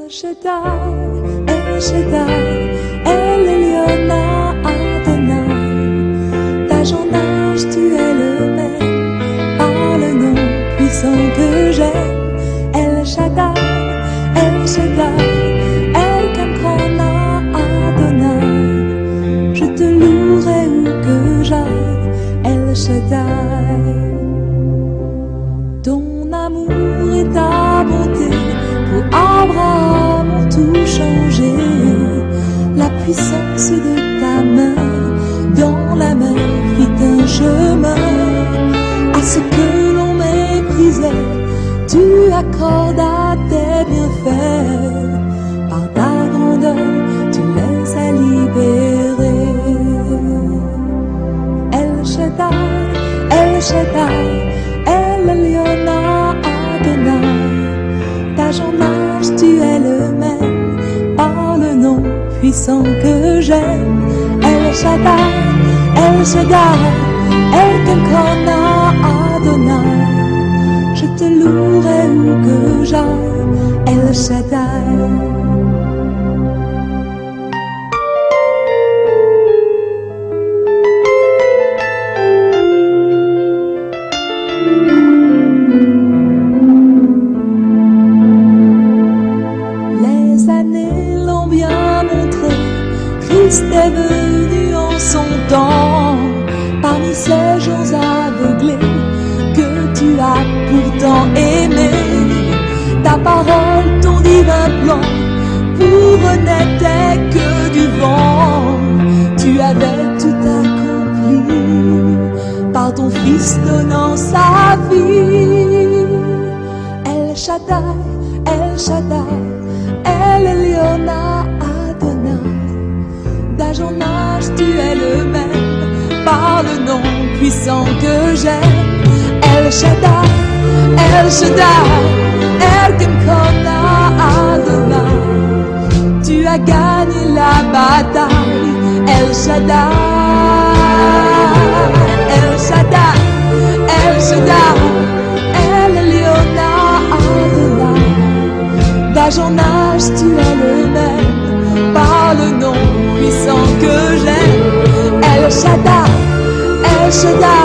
Shaddai, El Shaddai, El Elyon Adonai. D'âge en âge, tu es le même, par le nom puissant que j'aime. El Shaddai, El Shaddai, El Kamkona Adonai. Je te louerai où que j'aille, El Shaddai. Ton amour et ta bonté pour Abraham ont tout changé. La puissance de ta main dans la mer fit un chemin. À ce que l'on méprisait, tu accordes à tes bienfaits. Par ta grandeur, tu les as libérés. El Shaddai, El Shaddai, El Elyon Adonai. D'âge en âge, tu es le même, par le nom puissant que j'aime. El Shaddai, El Shaddai, El Kamkona Adonai. Je te louerai où que j'aille, El Shaddai. Christ est venu en son temps, parmi ces gens aveuglés que tu as pourtant aimés. Ta parole, ton divin plan, pour n'était que du vent. Tu avais tout accompli par ton Fils donnant sa vie. El Shaddai, El Shaddai, El Elyon Adonai. D'âge en âge, tu es le même, par le nom puissant que j'aime. El Shaddai, El Shaddai, El Kamkona Adonai. Tu as gagné la bataille, El Shaddai, El Shaddai, El Shaddai, El Elyon Adonai. D'âge en âge, tu es le même, par le nom puissant que j'aime. El Shaddai, El Shaddai.